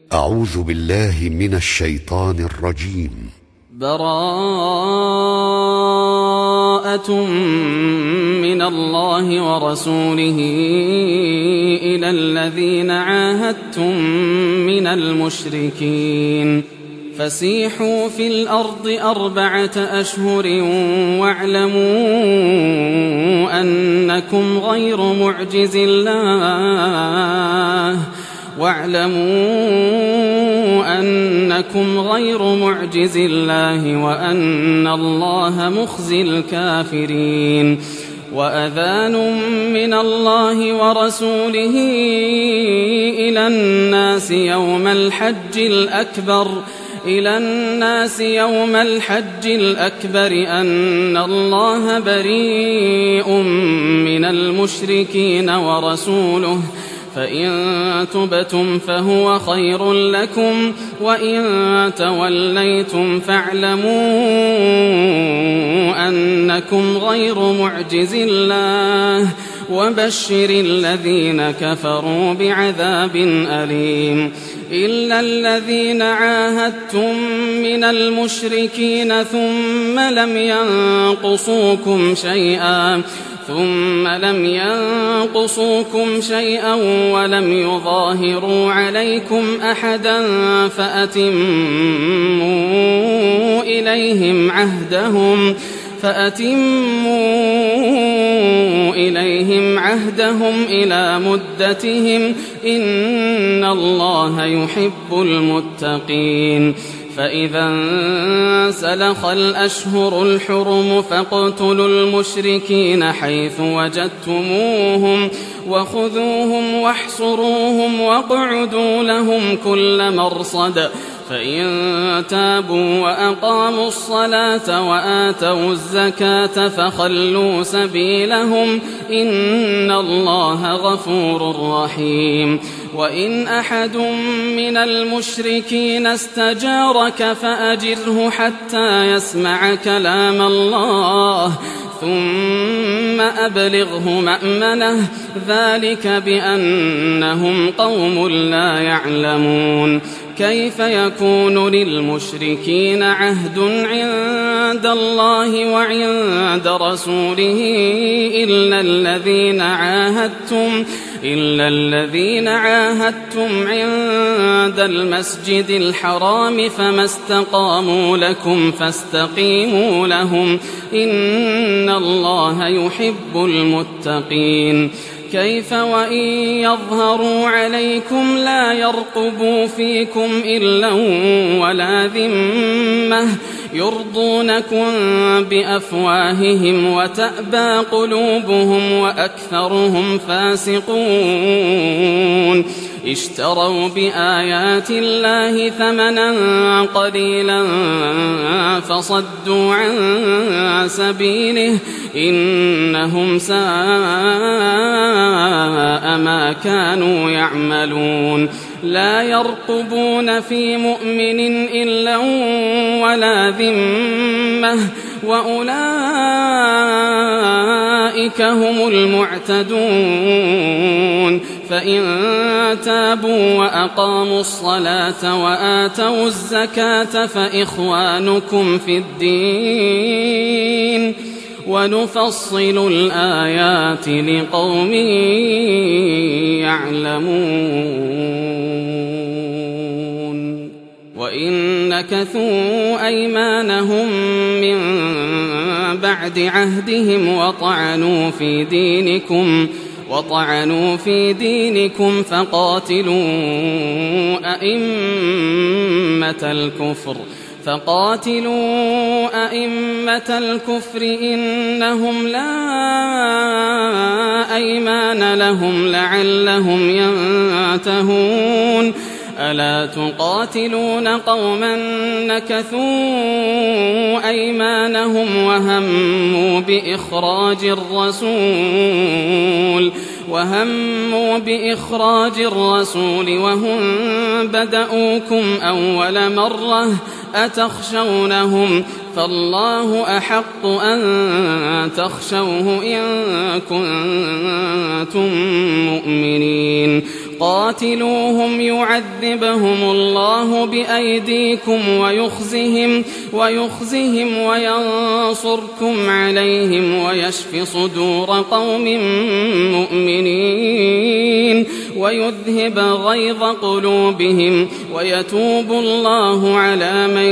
أعوذ بالله من الشيطان الرجيم. براءة من الله ورسوله إلى الذين عاهدتم من المشركين فسيحوا في الأرض 4 أشهر واعلموا أنكم غير معجز الله وأن الله مخزي الكافرين. وأذان من الله ورسوله إلى الناس يوم الحج الأكبر أن الله بريء من المشركين ورسوله فإن تبتم فهو خير لكم وإن توليتم فاعلموا أنكم غير معجز الله وبشر الذين كفروا بعذاب أليم. إلا الذين عاهدتم من المشركين ثم لم ينقصوكم شيئا ولم يظاهروا عليكم أحدا فأتموا إليهم عهدهم إلى مدتهم إن الله يحب المتقين. فإذا انسلخ الأشهر الحرم فاقتلوا المشركين حيث وجدتموهم وخذوهم واحصروهم واقعدوا لهم كل مرصد فإن تابوا وأقاموا الصلاة وآتوا الزكاة فخلوا سبيلهم إن الله غفور رحيم. وإن أحد من المشركين استجارك فأجره حتى يسمع كلام الله ثم أبلغه مأمنه ذلك بأنهم قوم لا يعلمون. كيف يكون للمشركين عهد عند الله وعند رسوله إلا الذين عاهدتم عند المسجد الحرام فما استقاموا لكم فاستقيموا لهم إن الله يحب المتقين. كيف وإن يظهروا عليكم لا يرقبوا فيكم إلا ولا ذمة يرضونكم بأفواههم وتأبى قلوبهم وأكثرهم فاسقون. اشتروا بآيات الله ثمنا قليلا فصدوا عن سبيله إنهم ساء ما كانوا يعملون. لا يرقبون في مؤمن إلا ولا ذمة وأولئك هم المعتدون. فإن تابوا وأقاموا الصلاة وآتوا الزكاة فإخوانكم في الدين ونفصل الآيات لقوم يعلمون. وإن نكثوا أيمانهم من بعد عهدهم وطعنوا في دينكم فقاتلوا أئمة الكفر إنهم لا أيمان لهم لعلهم ينتهون. ألا تقاتلون قوما نكثوا أيمانهم وهموا بإخراج الرسول وهم بدأوكم أول مرة أتخشونهم فالله أحق أن تخشوه إن كنتم مؤمنين. قاتلوهم يعذبهم الله بأيديكم ويخزهم وينصركم عليهم ويشف صدور قوم مؤمنين ويذهب غيظ قلوبهم ويتوب الله على من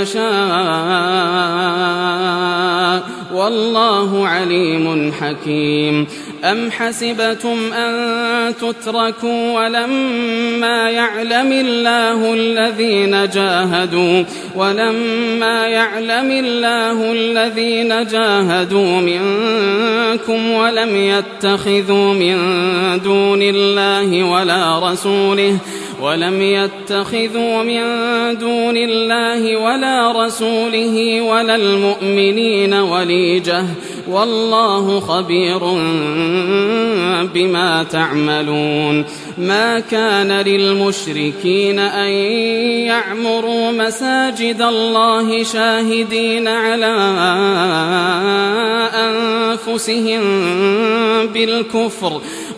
يشاء والله عليم حكيم. أم حسبتم أن تتركوا ولما يعلم الله الذين جاهدوا منكم ولم يتخذوا من دون الله ولا رسوله ولا المؤمنين وليجة والله خبير بما تعملون. ما كان للمشركين أن يعمروا مساجد الله شاهدين على أنفسهم بالكفر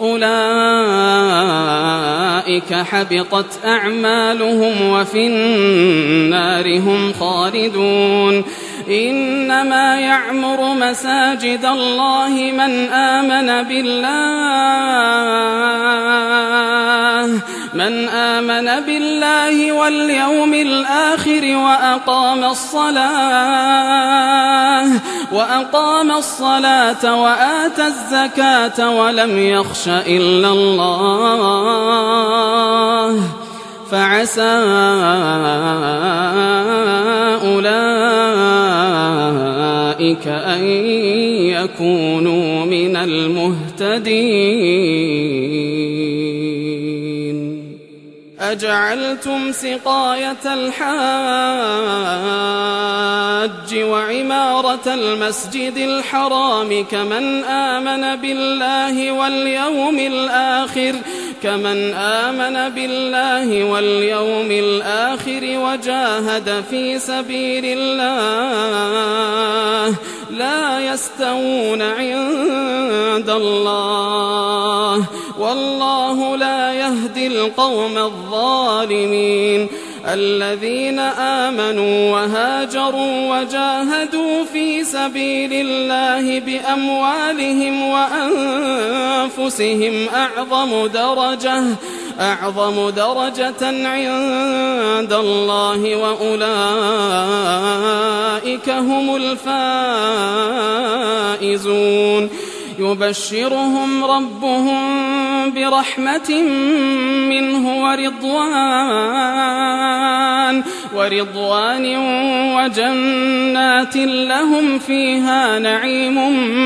أولئك حبطت أعمالهم وفي النار هم خالدون. إنما يعمر مساجد الله من آمن بالله واليوم الآخر وأقام الصلاة وآتى الزكاة ولم يخش إلا الله فعسى أولئك أن يكونوا من المهتدين. أجعلتم سقاية الحاج وعمارة المسجد الحرام كمن آمن بالله واليوم الآخر وجاهد في سبيل الله لا يستوون عند الله والله لا يهدي القوم الظالمين. الذين آمنوا وهاجروا وجاهدوا في سبيل الله بأموالهم وأنفسهم أعظم درجة عند الله وأولئك هم الفائزون. يبشرهم ربهم برحمة منه ورضوان وجنات لهم فيها نعيم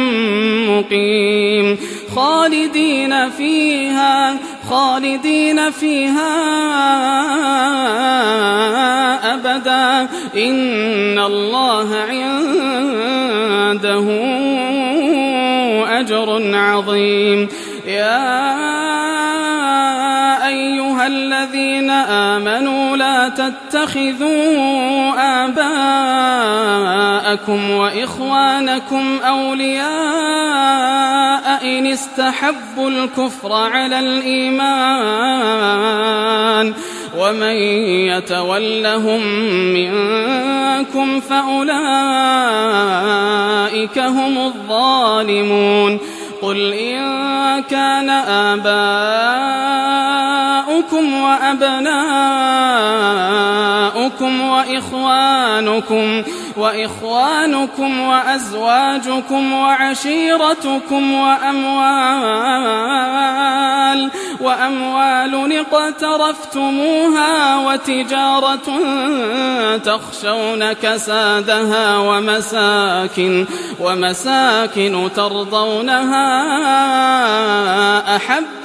مقيم خالدين فيها أبدا إن الله عنده أجر عظيم. يا أيها الذين آمنوا لا تتخذوا آباءكم وإخوانكم أولياء إن استحبوا الكفر على الإيمان ومن يتولهم منكم فأولئك هم الظالمون. قل إن كان آباؤكم وأبناؤكم وإخوانكم وأزواجكم وعشيرتكم وأموال اقترفتموها وتجارة تخشون كسادها ومساكن ترضونها أحب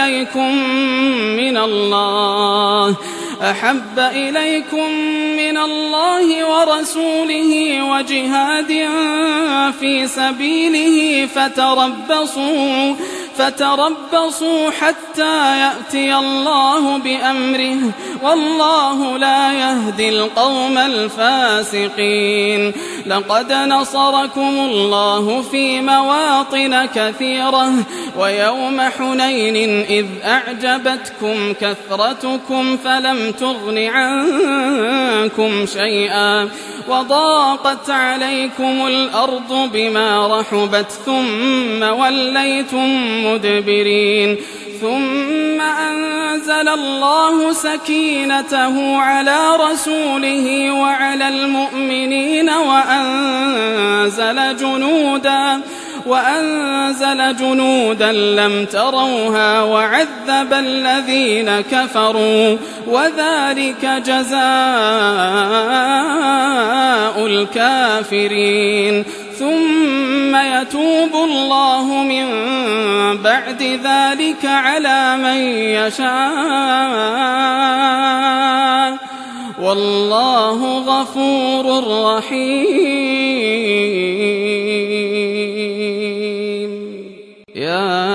إليكم من الله ورسوله وجهاد في سبيله فتربصوا حتى يأتي الله بأمره والله لا يهدي القوم الفاسقين. لقد نصركم الله في مواطن كثيرة ويوم حنين إذ أعجبتكم كثرتكم فلم تغن عنكم شيئا وضاقت عليكم الأرض بما رحبت ثم وليتم مدبرين. ثم أنزل الله سكينته على رسوله وعلى المؤمنين وأنزل جنودا لم تروها وعذب الذين كفروا وذلك جزاء الكافرين. ثم يتوب الله من بعد ذلك على من يشاء والله غفور رحيم. يا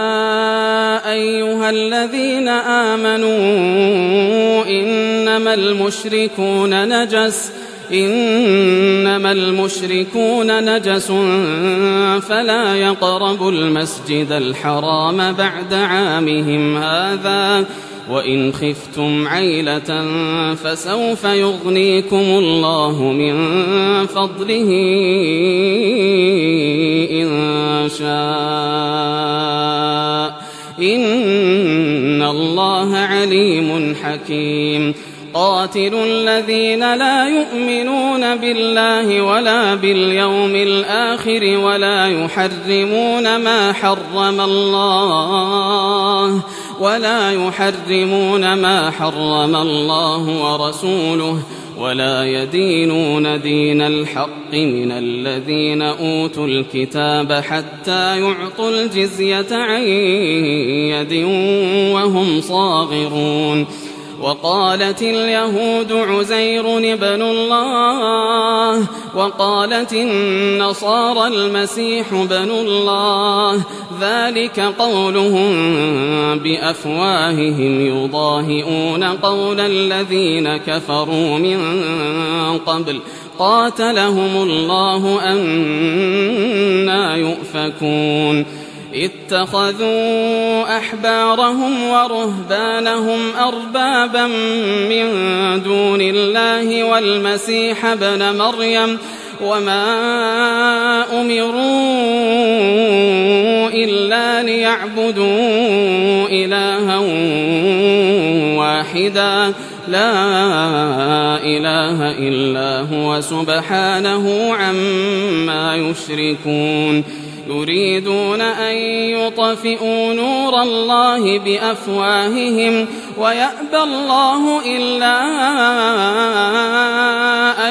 أيها الذين آمنوا إنما المشركون نجس فلا يقربوا المسجد الحرام بعد عامهم هذا وإن خفتم عيلة فسوف يغنيكم الله من فضله إن شاء إن الله عليم حكيم. قاتلوا الذين لا يؤمنون بالله ولا باليوم الآخر ولا يحرمون ما حرم الله ورسوله ولا يدينون دين الحق من الذين أوتوا الكتاب حتى يعطوا الجزية عن يد وهم صاغرون. وقالت اليهود عزير ابن الله وقالت النصارى المسيح ابن الله ذلك قولهم بأفواههم يضاهئون قول الذين كفروا من قبل قاتلهم الله أنى يؤفكون. اتخذوا أحبارهم ورهبانهم أربابا من دون الله والمسيح ابن مريم وما أمروا إلا ليعبدوا إلها واحدا لا إله إلا هو سبحانه عما يشركون. يريدون أن يطفئوا نور الله بأفواههم ويأبى الله إلا أن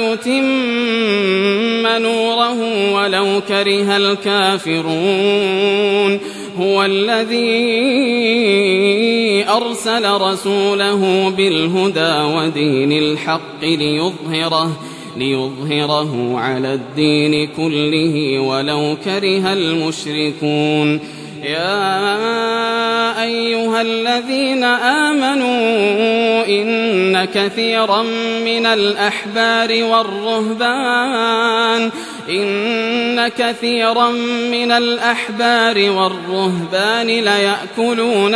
يتم نوره ولو كره الكافرون. هو الذي أرسل رسوله بالهدى ودين الحق ليظهره على الدين كله ولو كره المشركون. يا أيها الذين آمنوا إن كثيرا من الأحبار والرهبان ليأكلون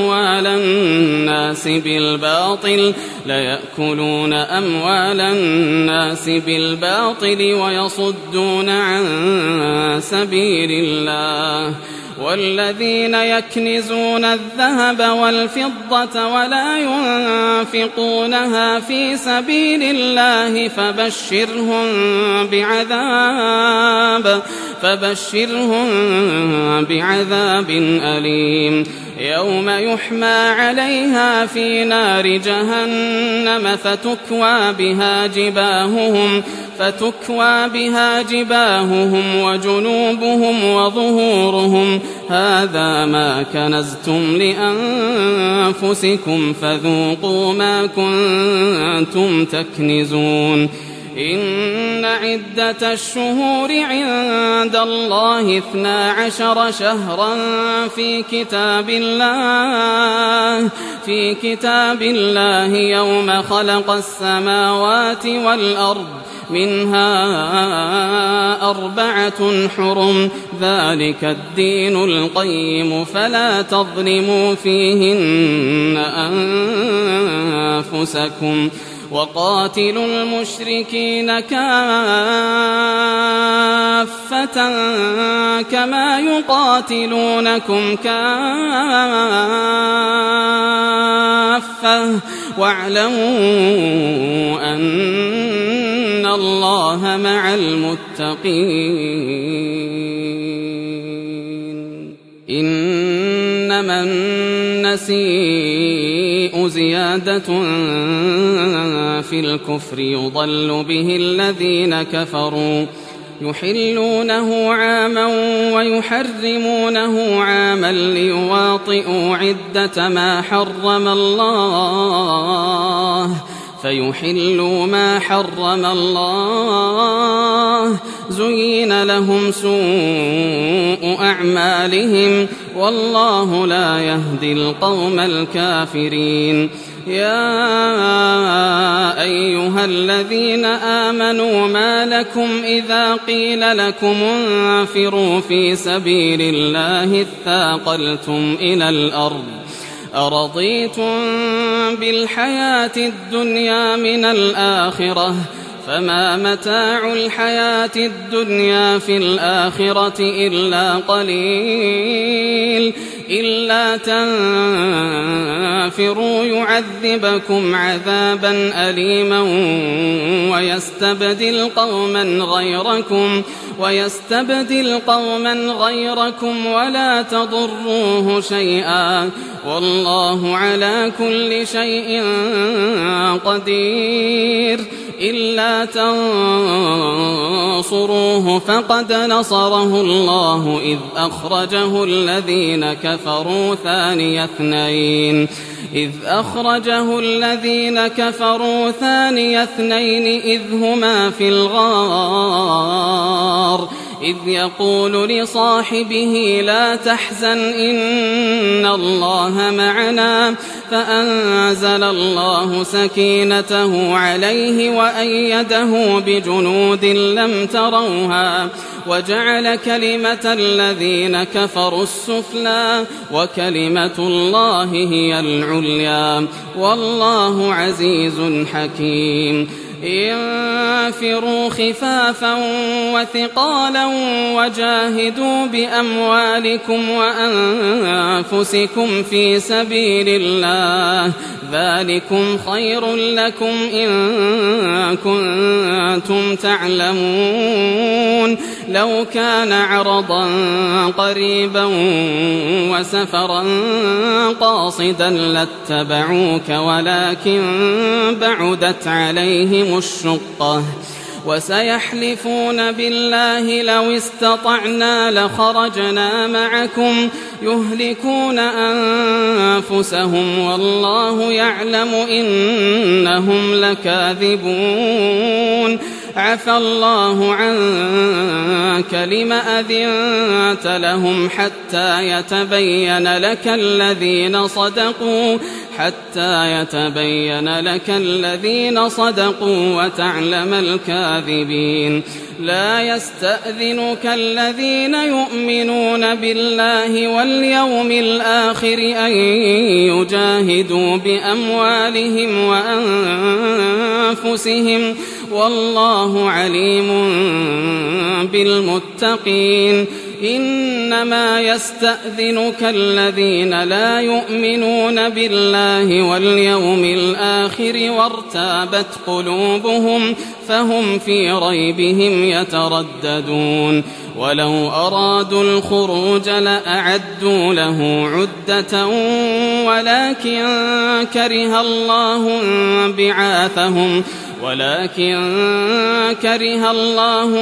أموال الناس بالباطل ويصدون عن سبيل الله. والذين يكنزون الذهب والفضة ولا ينفقونها في سبيل الله فبشرهم بعذاب أليم. يوم يحمى عليها في نار جهنم فتكوى بها جباههم وجنوبهم وظهورهم هذا ما كنزتم لأنفسكم فذوقوا ما كنتم تكنزون. إن عدة الشهور عند الله 12 شهرا في كتاب الله يوم خلق السماوات والأرض منها 4 حرم ذلك الدين القيم فلا تظلموا فيهن أنفسكم وقاتلوا المشركين كافة كما يقاتلونكم كافة واعلموا أن الله مع المتقين إنما النسيء زيادة في الكفر يضل به الذين كفروا يحلونه عاما ويحرمونه عاما ليواطئوا عدة ما حرم الله فيحلوا ما حرم الله زين لهم سوء أعمالهم والله لا يهدي القوم الكافرين يا أيها الذين آمنوا ما لكم إذا قيل لكم انفروا في سبيل الله اثاقلتم إلى الأرض أرضيتم بالحياة الدنيا من الآخرة فما متاع الحياة الدنيا في الآخرة إلا قليل إلا تنفروا يعذبكم عذابا أليما ويستبدل قوما غيركم ولا تضروه شيئا والله على كل شيء قدير إلا تنصروه فقد نصره الله إذ أخرجه الذين كفروا ثاني اثنين إذ هما في الغار إذ يقول لصاحبه لا تحزن إن الله معنا فأنزل الله سكينته عليه وأيده بجنود لم تروها وجعل كلمة الذين كفروا السفلى وكلمة الله هي العليا والله عزيز حكيم انفروا خفافا وثقالا وجاهدوا بأموالكم وأنفسكم في سبيل الله ذلكم خير لكم إن كنتم تعلمون لو كان عرضا قريبا وسفرا قاصدا لاتبعوك ولكن بعدت عليهم الشقة وسيحلفون بالله لو استطعنا لخرجنا معكم يهلكون أنفسهم والله يعلم إنهم لكاذبون عفى الله عنك لم أذنت لهم حتى يتبين لك الذين صدقوا وتعلم الكاذبين لا يستأذنك الذين يؤمنون بالله واليوم الآخر أن يجاهدوا بأموالهم وأنفسهم والله عليم بالمتقين إنما يستأذنك الذين لا يؤمنون بالله واليوم الآخر وارتابت قلوبهم فهم في ريبهم يترددون ولو أرادوا الخروج لأعدوا له عدة ولكن كره الله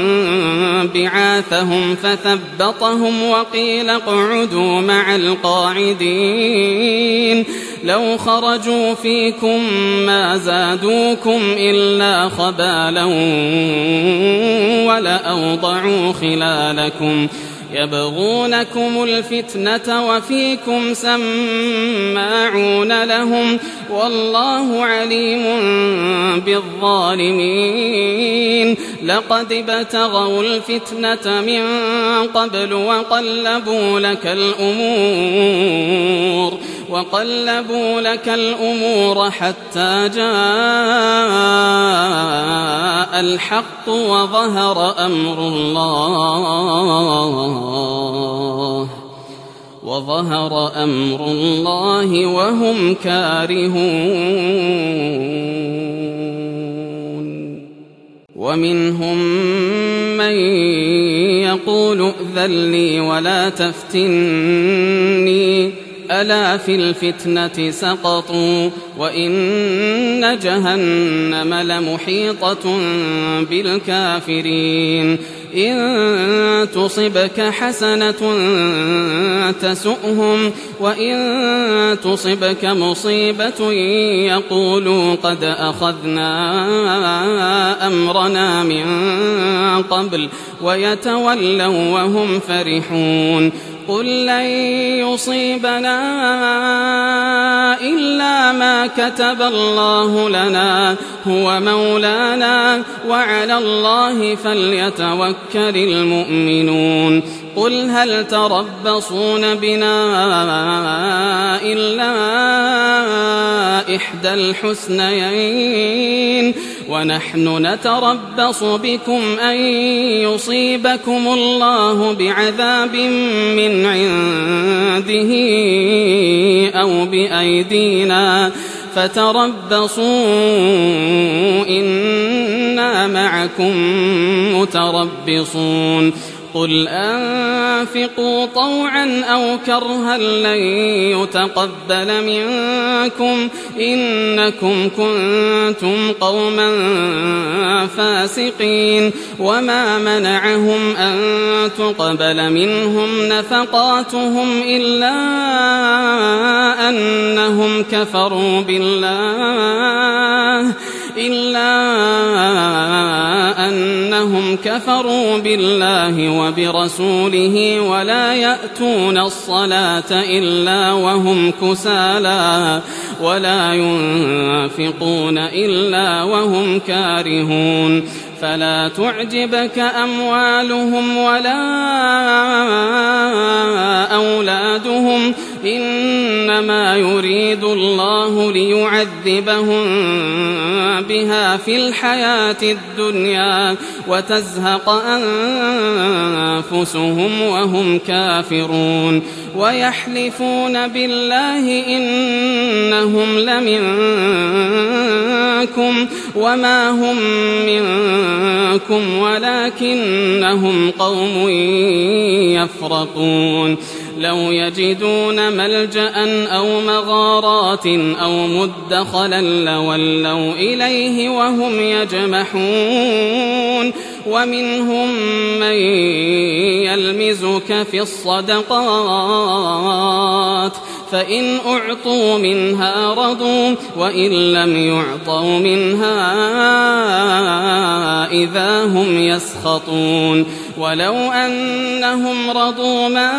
بعاثهم فثبطهم وقيل اقعدوا مع القاعدين لو خرجوا فيكم ما زادوكم إلا خبالا ولأوضعوا خلالكم يبغونكم الفتنة وفيكم سماعون لهم والله عليم بالظالمين لقد ابتغوا الفتنة من قبل وقلبوا لك الأمور حتى جاء الحق وظهر أمر الله وهم كارهون ومنهم من يقول ائذن لي ولا تفتني ألا في الفتنة سقطوا وإن جهنم لمحيطة بالكافرين إن تصبك حسنة تسؤهم وإن تصبك مصيبة يقولوا قد أخذنا أمرنا من قبل ويتولوا وهم فرحون قل لن يصيبنا إلا ما كتب الله لنا هو مولانا وعلى الله فليتوكل المؤمنون قل هل تربصون بنا إلا إحدى الحسنيين ونحن نتربص بكم أن يصيبكم الله بعذاب من عنده أو بأيدينا فتربصوا إنا معكم متربصون قل أنفقوا طوعا أو كرها لن يتقبل منكم إنكم كنتم قوما فاسقين وما منعهم أن تقبل منهم نفقاتهم إلا أنهم كفروا بالله وبرسوله ولا يأتون الصلاة إلا وهم كسالى ولا ينفقون إلا وهم كارهون فلا تعجبك أموالهم ولا أولادهم إنما يريد الله ليعذبهم بها في الحياة الدنيا وتزهق أنفسهم وهم كافرون ويحلفون بالله إنهم لمنكم وما هم منكم ولكنهم قوم يفرقون لو يجدون ملجأ أو مغارات أو مدخلا لولوا إليه وهم يجمحون ومنهم من يلمزك في الصدقات فإن أعطوا منها رضوا وإن لم يعطوا منها إذا هم يسخطون ولو أنهم رضوا ما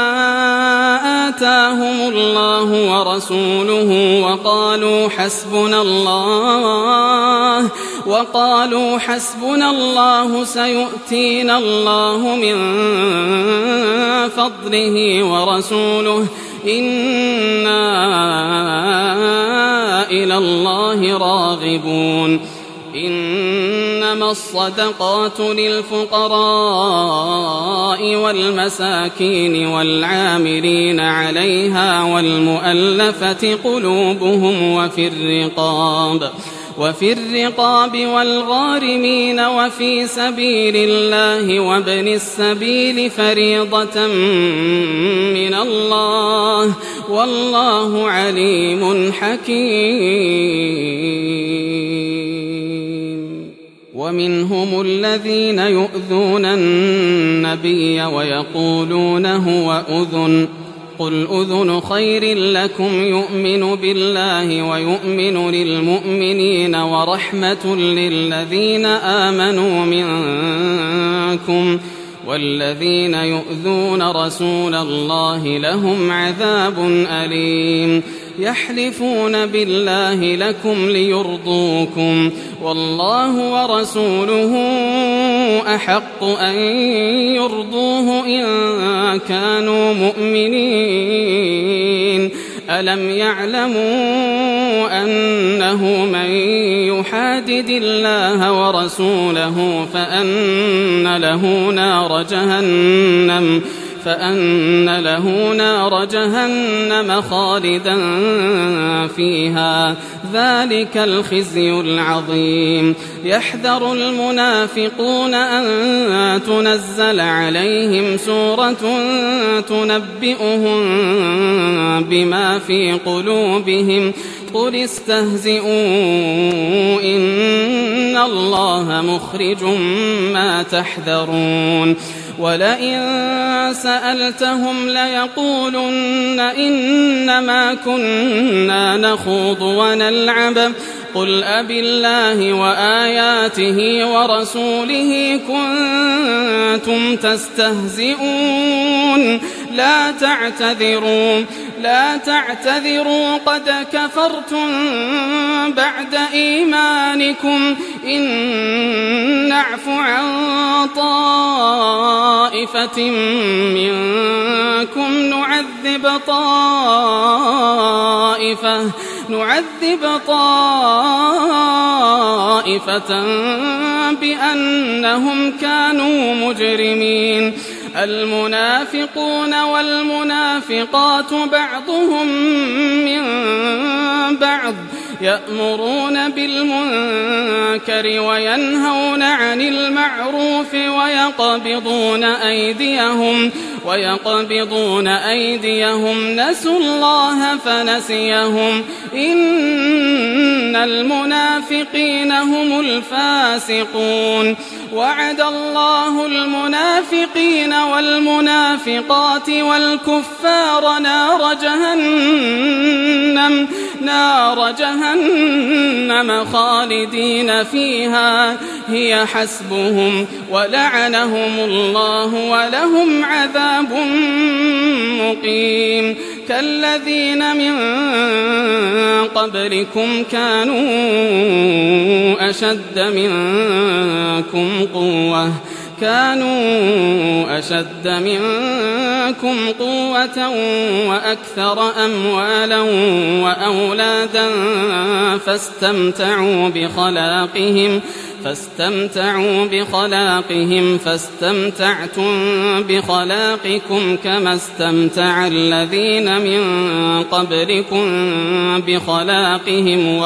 آتاهم الله ورسوله وقالوا حسبنا الله سيؤتينا الله من فضله ورسوله إنا إلى الله راغبون إنما الصدقات للفقراء والمساكين والعاملين عليها والمؤلفة قلوبهم وفي الرقاب والغارمين وفي سبيل الله وابن السبيل فريضة من الله والله عليم حكيم ومنهم الذين يؤذون النبي ويقولون هو أذن قل أذن خير لكم يؤمن بالله ويؤمن للمؤمنين ورحمة للذين آمنوا منكم والذين يؤذون رسول الله لهم عذاب أليم يحلفون بالله لكم ليرضوكم والله ورسوله أحق أن يرضوه إن كانوا مؤمنين ألم يعلموا أنه من يحادد الله ورسوله فأن له نار جهنم خالدا فيها ذلك الخزي العظيم يحذر المنافقون أن تنزل عليهم سورة تنبئهم بما في قلوبهم قل استهزئوا إن الله مخرج ما تحذرون ولئن سألتهم ليقولن إنما كنا نخوض ونلعب قل أبالله وآياته ورسوله كنتم تستهزئون لا تعتذروا قد كفرتم بعد إيمانكم إن نعف عن طائفة منكم نعذب طائفة بأنهم كانوا مجرمين المنافقون والمنافقات بعضهم من بعض يأمرون بالمنكر وينهون عن المعروف ويقبضون أيديهم نسوا الله فنسيهم إن المنافقين هم الفاسقون وعد الله المنافقين والمنافقات والكفار نار جهنم خالدين فيها هي حسبهم ولعنهم الله ولهم عذاب مقيم كالذين من قبلكم كانوا أشد منكم قوة وأكثر أموالا وأولادا فاستمتعوا بخلاقهم فاستمتعتم بخلاقكم كما استمتع الذين من قبلكم بخلاقهم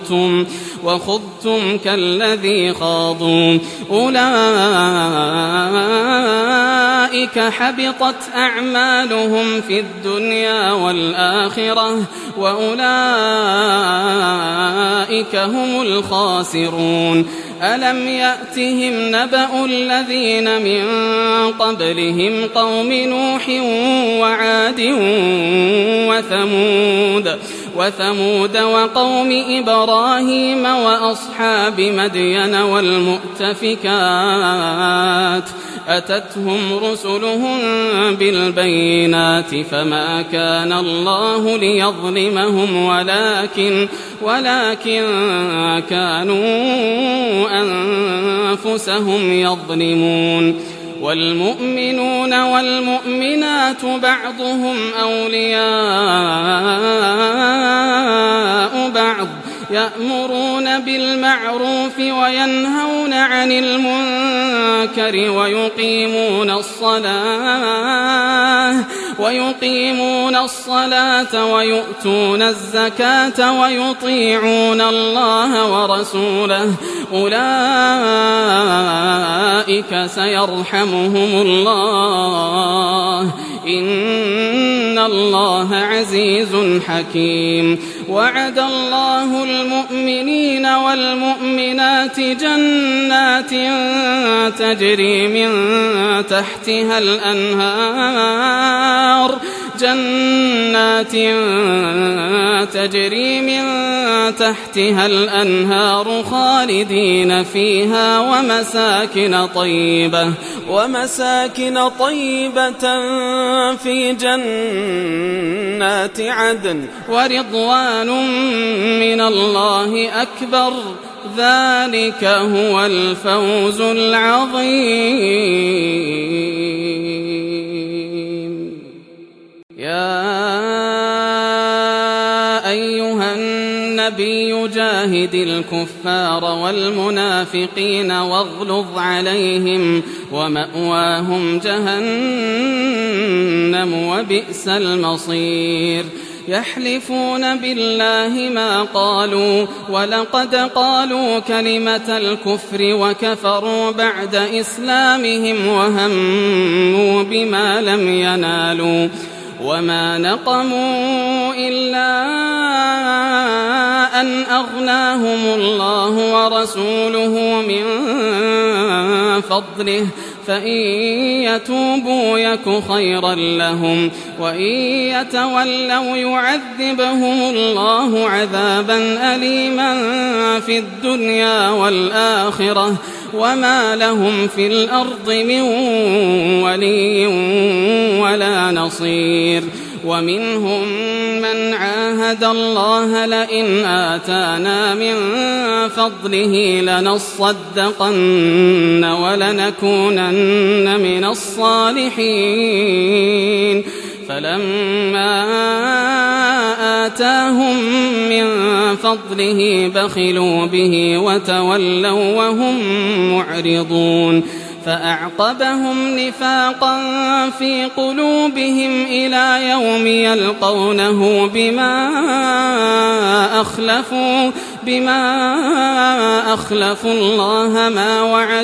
وخضتم كالذي خاضوا أولئك حبطت أعمالهم في الدنيا والآخرة وأولئك هم الخاسرون ألم يأتهم نبأ الذين من قبلهم قوم نوح وعاد وثمود وقوم إبراهيم وأصحاب مدين والمؤتفكات أتتهم رسلهم بالبينات فما كان الله ليظلمهم ولكن كانوا أنفسهم يظلمون والمؤمنون والمؤمنات بعضهم أولياء بعض يأمرون بالمعروف وينهون عن المنكر ويقيمون الصلاة ويؤتون الزكاة ويطيعون الله ورسوله أولئك سيرحمهم الله إن الله عزيز حكيم وعد الله المؤمنين والمؤمنات جنات تجري من تحتها الأنهار جنات تجري من تحتها الأنهار خالدين فيها ومساكن طيبة في جنات عدن ورضوان من الله أكبر ذلك هو الفوز العظيم. يا أيها النبي جاهد الكفار والمنافقين واغلظ عليهم ومأواهم جهنم وبئس المصير. يحلفون بالله ما قالوا ولقد قالوا كلمة الكفر وكفروا بعد إسلامهم وهموا بما لم ينالوا وما نقموا إلا أن أغناهم الله ورسوله من فضله فإن يتوبوا يك خيرا لهم وإن يتولوا يعذبهم الله عذابا أليما في الدنيا والآخرة وما لهم في الأرض من ولي ولا نصير. ومنهم من عاهد الله لئن آتانا من فضله لنصدقن ولنكونن من الصالحين فلما آتاهم من فضله بخلوا به وتولوا وهم معرضون. فأعقبهم نفاقا في قلوبهم إلى يوم يلقونه بما أخلفوا الله ما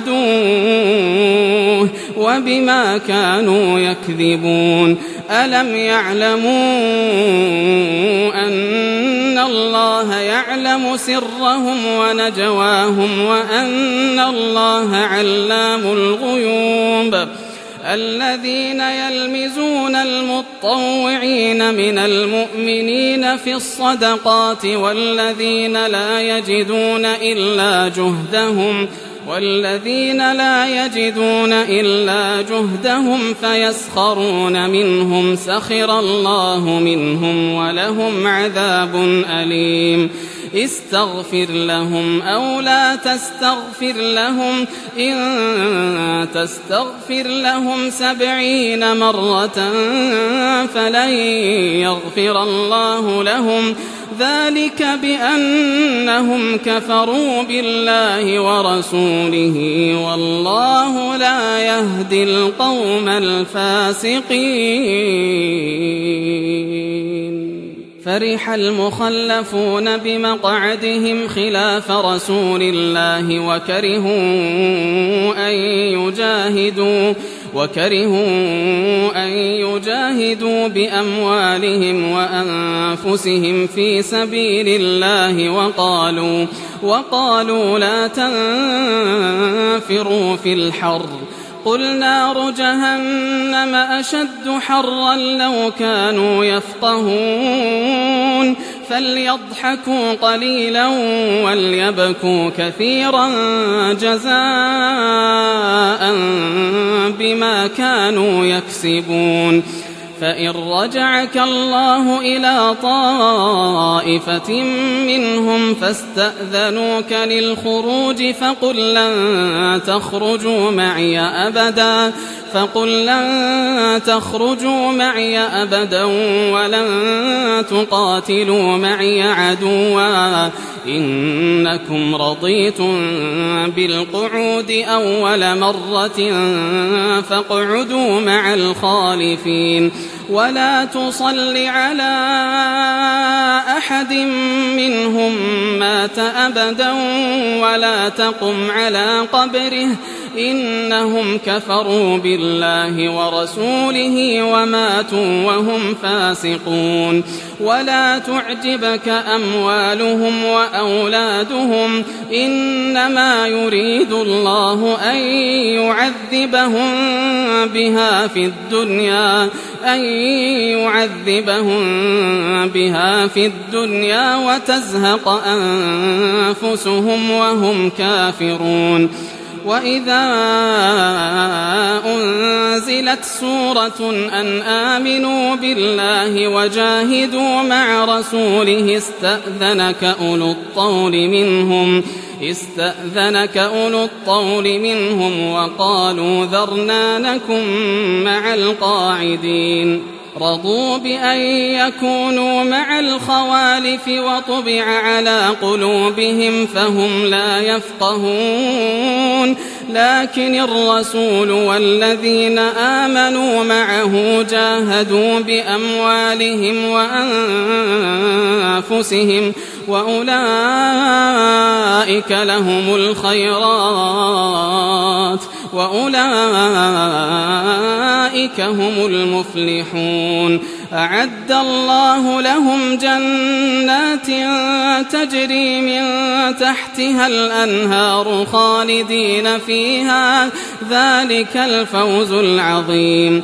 وعدوه وبما كانوا يكذبون. ألم يعلموا أن الله يعلم سرهم ونجواهم وأن الله علام الغيوب. الذين يلمزون المطوعين من المؤمنين في الصدقات والذين لا يجدون إلا جهدهم فيسخرون منهم سخر الله منهم ولهم عذاب أليم. استغفر لهم أو لا تستغفر لهم إن تستغفر لهم 70 مرة فلن يغفر الله لهم ذلك بأنهم كفروا بالله ورسوله والله لا يهدي القوم الفاسقين. فرح المخلفون بمقعدهم خلاف رسول الله وكرهوا أن يجاهدوا بأموالهم وأنفسهم في سبيل الله وقالوا لا تنفروا في الحر قل نار جهنم أشد حرا لو كانوا يفقهون فليضحكوا قليلا وليبكوا كثيرا جزاء بما كانوا يكسبون. فإن رجعك الله إلى طائفة منهم فاستأذنوك للخروج فقل لن تخرجوا معي أبدا ولن تقاتلوا معي عدوا إنكم رضيتم بالقعود أول مرة فاقعدوا مع الخالفين ولا تصل على أحد منهم مات أبدا ولا تقم على قبره إنهم كفروا بالله ورسوله وماتوا وهم فاسقون. ولا تعجبك أموالهم وأولادهم إنما يريد الله أن يعذبهم بها في الدنيا وتزهق أنفسهم وهم كافرون. وإذا أنزلت سورة أن آمنوا بالله وجاهدوا مع رسوله استأذنك أولو الطول منهم وقالوا ذرنا نكن مع القاعدين. رضوا بأن يكونوا مع الخوالف وطبع على قلوبهم فهم لا يفقهون. لكن الرسول والذين آمنوا معه جاهدوا بأموالهم وأنفسهم وأولئك لهم الخيرات وأولئك هم المفلحون. أعد الله لهم جنات تجري من تحتها الأنهار خالدين فيها ذلك الفوز العظيم.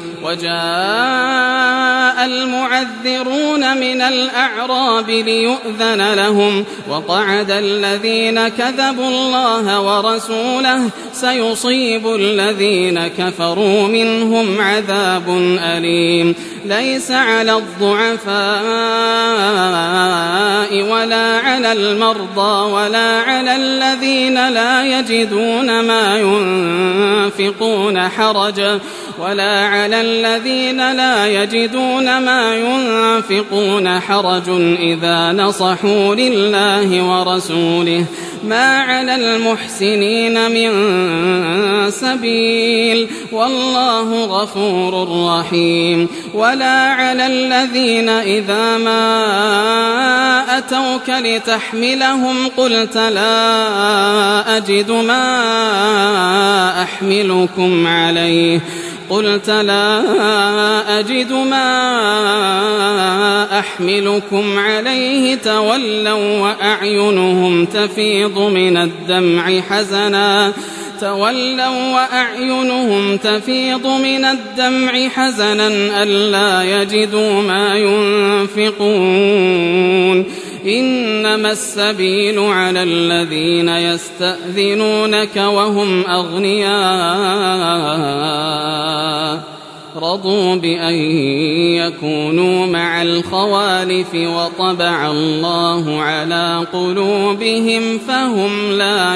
وجاء المعذرون من الأعراب ليؤذن لهم وقعد الذين كذبوا الله ورسوله سيصيب الذين كفروا منهم عذاب أليم. ليس على الضعفاء ولا على المرضى ولا على الذين لا يجدون ما ينفقون حرج إذا نصحوا لله ورسوله ما على المحسنين من سبيل والله غفور رحيم. ولا على الذين إذا ما أتوك لتحملهم قلت لا أجد ما أحملكم عليه تولوا وأعينهم تفيض من الدمع حزنا ألا يجدوا ما ينفقون. إنما السبيل على الذين يستأذنونك وهم أغنياء رضوا بأن يكونوا مع الخوالف وطبع الله على قلوبهم فهم لا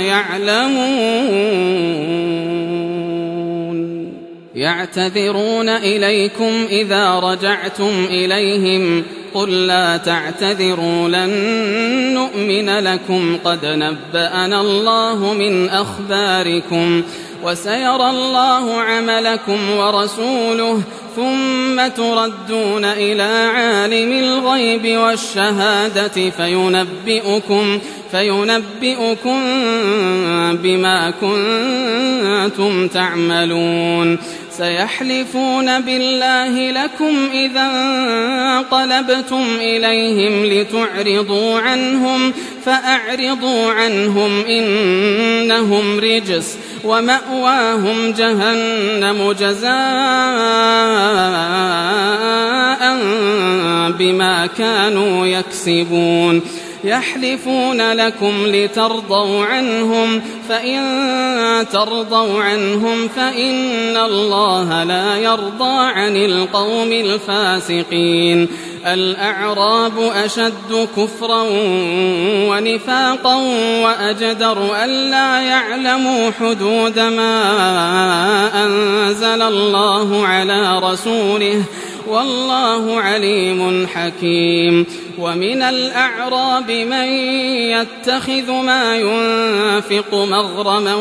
يعلمون. يعتذرون إليكم إذا رجعتم إليهم قل لا تعتذروا لن نؤمن لكم قد نبأنا الله من أخباركم وسيرى الله عملكم ورسوله ثم تردون إلى عالم الغيب والشهادة فينبئكم بما كنتم تعملون. سيحلفون بالله لكم إذا انقلبتم إليهم لتعرضوا عنهم فأعرضوا عنهم إنهم رجس ومأواهم جهنم جزاء بما كانوا يكسبون. يحلفون لكم لترضوا عنهم فإن ترضوا عنهم فإن الله لا يرضى عن القوم الفاسقين. الأعراب أشد كفرا ونفاقا وأجدر ألا يعلموا حدود ما أنزل الله على رسوله والله عليم حكيم. ومن الأعراب من يتخذ ما ينفق مغرما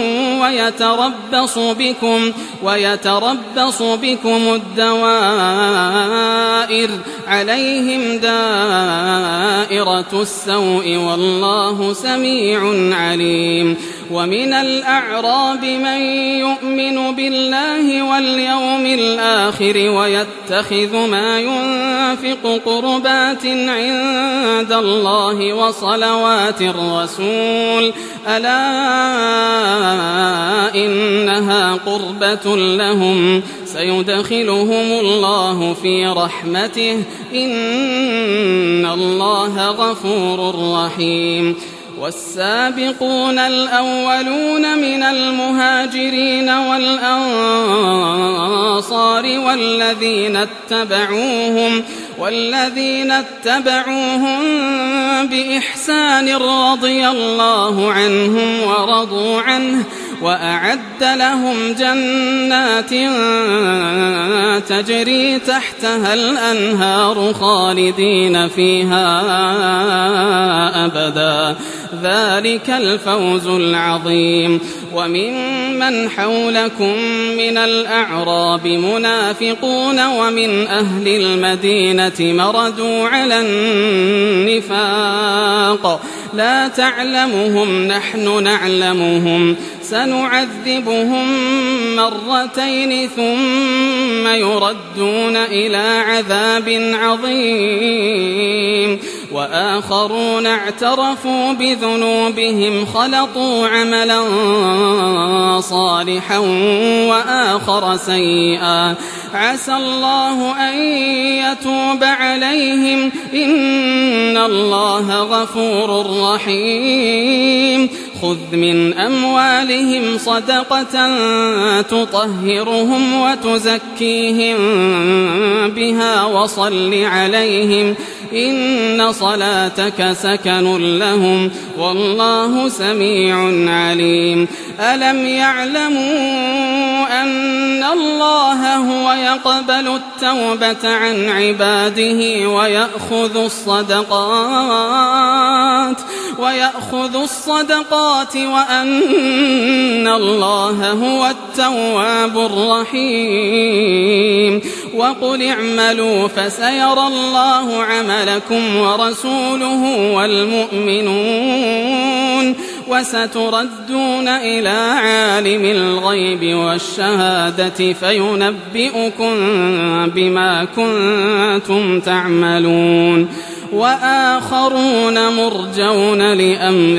ويتربص بكم الدوائر عليهم دائرة السوء والله سميع عليم. ومن الأعراب من يؤمن بالله واليوم الآخر ويتخذ ما ينفق قربات عند الله وصلوات الرسول ألا إنها قربة لهم سيدخلهم الله في رحمته إن الله غفور رحيم والسابقون الأولون من المهاجرين والأنصار والذين اتبعوهم بإحسان رضي الله عنهم ورضوا عنه وأعد لهم جنات تجري تحتها الأنهار خالدين فيها أبدا ذلك الفوز العظيم وممن حولكم من الأعراب منافقون ومن أهل المدينة مردوا على النفاق لا تعلمهم نحن نعلمهم سنعذبهم مرتين ثم يردون إلى عذاب عظيم وآخرون اعترفوا بذنوبهم خلطوا عملا صالحا وآخر سيئا عسى الله أن يتوب عليهم إن الله غفور رحيم خذ من أموالهم صدقة تطهرهم وتزكيهم بها وصل عليهم إن صلاتك سكن لهم والله سميع عليم ألم يعلموا أن الله هو يقبل التوبة عن عباده ويأخذ الصدقات وأن الله هو التواب الرحيم وقل اعملوا فسيرى الله عملكم ورسوله والمؤمنون وستردون إلى عالم الغيب والشهادة فينبئكم بما كنتم تعملون وآخرون مرجون لأمر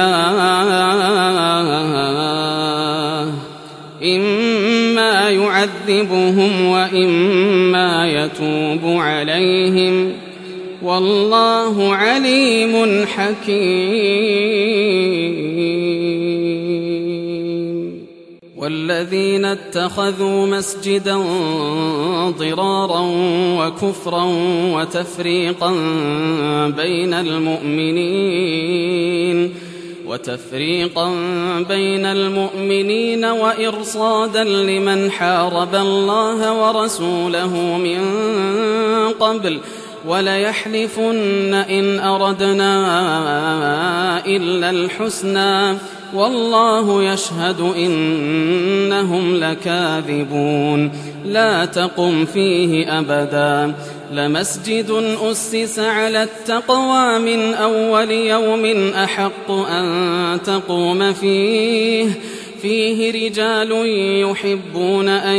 الله إما يعذبهم وإما يتوب عليهم والله عليم حكيم والذين اتخذوا مسجدا ضرارا وكفرا وتفريقا بين المؤمنين وإرصادا لمن حارب الله ورسوله من قبل وليحلفن إن أردنا إلا الحسنى والله يشهد إنهم لكاذبون لا تقم فيه أبدا لمسجد أسس على التقوى من أول يوم أحق أن تقوم فيه رجال يحبون أن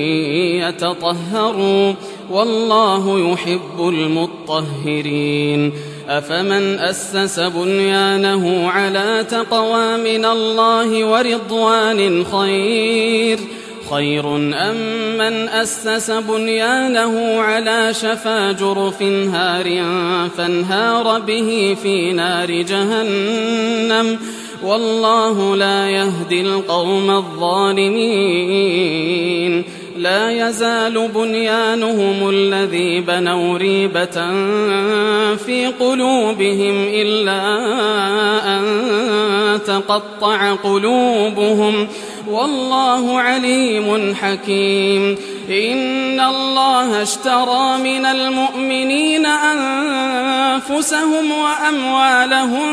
يتطهروا والله يحب المطهرين أفمن أسس بنيانه على تقوى من الله ورضوان خير أم من أسس بنيانه على شفا جرف هار فانهار به في نار جهنم والله لا يهدي القوم الظالمين لا يزال بنيانهم الذي بنوا ريبة في قلوبهم إلا أن تقطع قلوبهم والله عليم حكيم إن الله اشترى من المؤمنين أنفسهم وأموالهم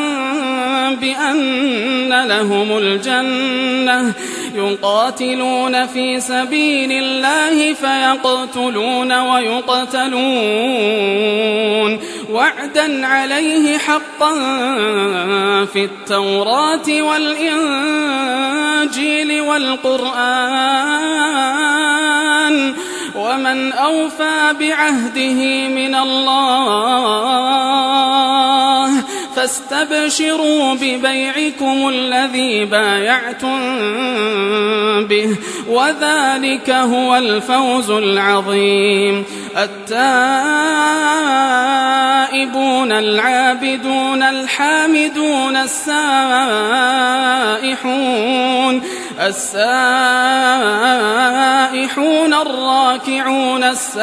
بأن لهم الجنة يقاتلون في سبيل الله فيقتلون ويقتلون وعدا عليه حقا في التوراة والإنجيل والقرآن ومن أوفى بعهده من الله فاستبشروا ببيعكم الذي بايعتم به وذلك هو الفوز العظيم. التائبون العابدون الحامدون السائحون الراكعون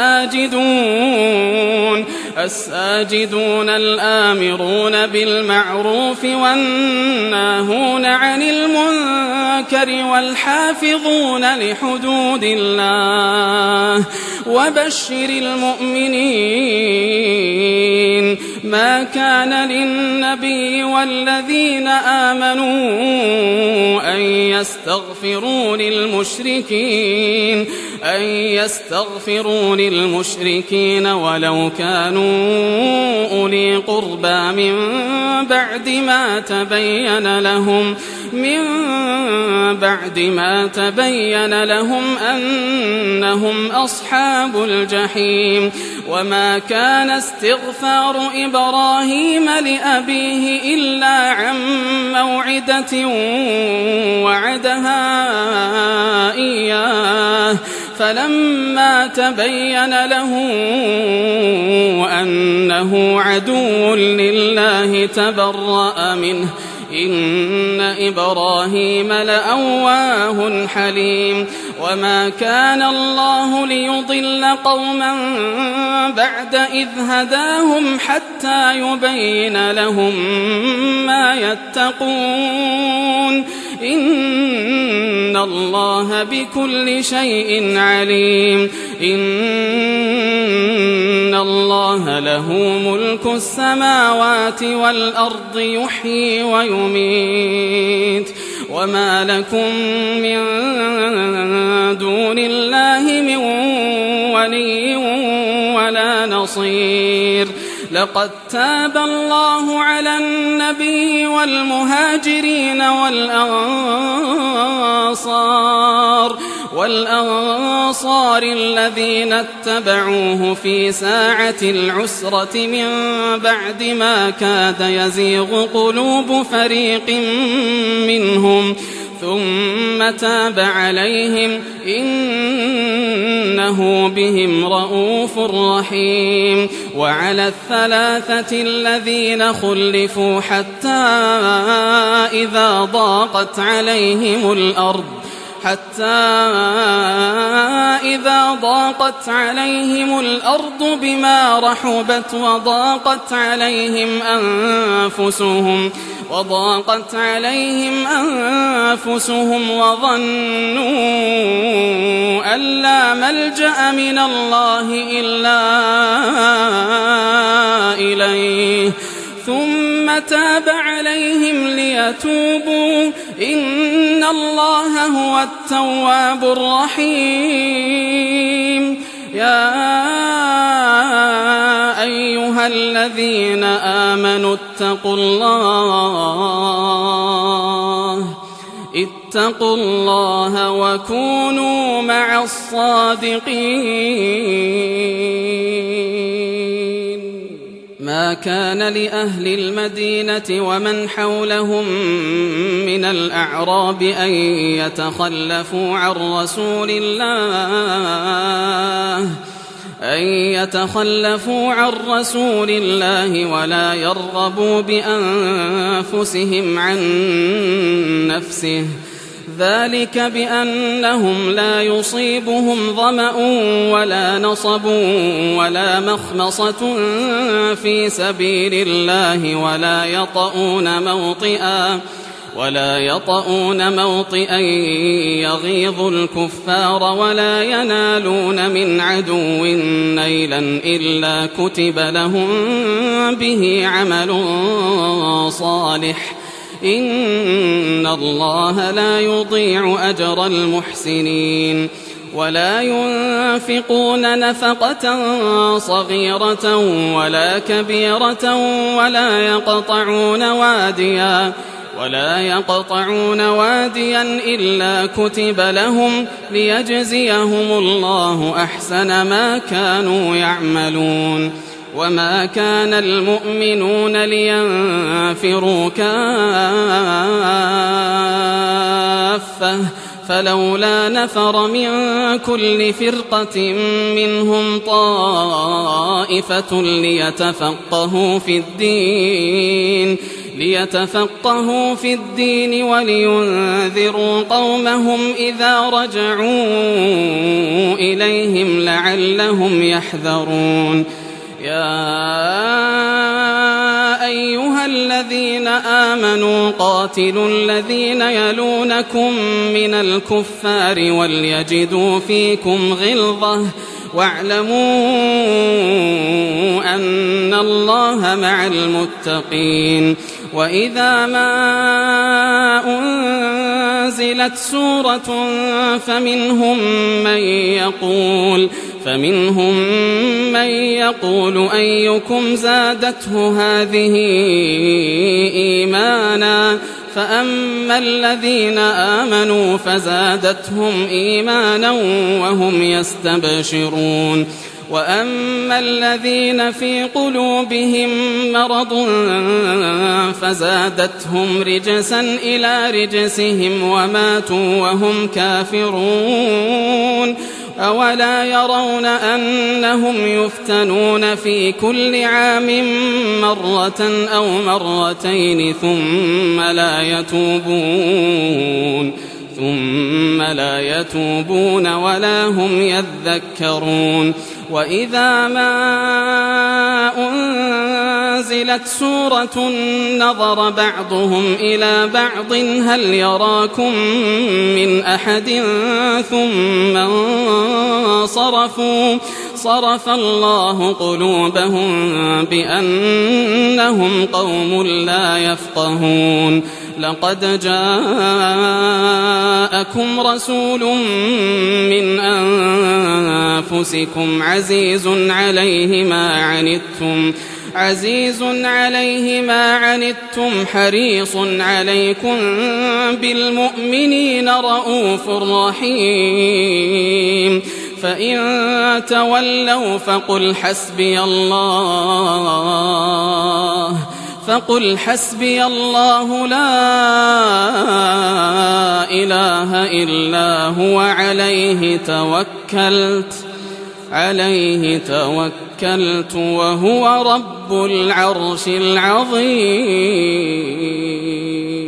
الساجدون الآمرون بالمعروف والناهون عن المنكر والحافظون لحدود الله وبشر المؤمنين. ما كان للنبي والذين آمنوا أن يستغفروا للمشركين ولو كانوا أولي قربى من بعد ما تبين لهم أنهم أصحاب الجحيم. وما كان استغفار إبراهيم لأبيه إلا عن موعدة وعدها إياه فلما تبين له أنه عدو لله تبرأ منه إن إبراهيم لأواه حليم. وما كان الله ليضل قوما بعد إذ هداهم حتى يبين لهم ما يتقون إن الله بكل شيء عليم. إن الله له ملك السماوات والأرض يحيي ويميت وما لكم من دون الله من ولي ولا نصير. لقد تاب الله على النبي والمهاجرين والأنصار الذين اتبعوه في ساعة العسرة من بعد ما كاد يزيغ قلوب فريق منهم ثم تاب عليهم إنه بهم رءوف رحيم. وعلى الثلاثة الذين خلفوا حتى إذا ضاقت عليهم الأرض بما رحبت وضاقت عليهم أنفسهم وظنوا أن لا ملجأ من الله إلا إليه ثم تاب عليهم ليتوبوا إن الله هو التواب الرحيم. يا أيها الذين آمنوا اتقوا الله وكونوا مع الصادقين. ما كان لأهل المدينة ومن حولهم من الأعراب أن يتخلفوا عن رسول الله ولا يرغبوا بأنفسهم عن نفسه ذلك بأنهم لا يصيبهم ظمأ ولا نصب ولا مخمصة في سبيل الله ولا يطؤون موطئا يغيظ الكفار ولا ينالون من عدو نيلا إلا كتب لهم به عمل صالح إن الله لا يضيع أجر المحسنين ولا ينفقون نفقة صغيرة ولا كبيرة ولا يقطعون واديا إلا كتب لهم ليجزيهم الله أحسن ما كانوا يعملون وما كان المؤمنون لينفروا كافة فلولا نفر من كل فرقة منهم طائفة ليتفقهوا في الدين ولينذروا قومهم إذا رجعوا إليهم لعلهم يحذرون يا أيها الذين آمنوا قاتلوا الذين يلونكم من الكفار وليجدوا فيكم غلظة واعلموا أن الله مع المتقين وإذا ما أنزلت سورة فمنهم من يقول أيكم زادته هذه إيمانا فأما الذين آمنوا فزادتهم إيمانا وهم يستبشرون وأما الذين في قلوبهم مرض فزادتهم رجسا إلى رجسهم وماتوا وهم كافرون أولا يرون أنهم يفتنون في كل عام مرة أو مرتين ثم لا يتوبون ولا هم يذكرون وإذا ما أنزلت سورة نظر بعضهم إلى بعض هل يراكم من أحد ثم صرف الله قلوبهم بأنهم قوم لا يفقهون لقد جاءكم رسول من أنفسكم عزيز عليه ما عنتم حريص عليكم بالمؤمنين رؤوف رحيم فإن تولوا فقل حسبي الله لا إله إلا هو عليه توكلت وهو رب العرش العظيم.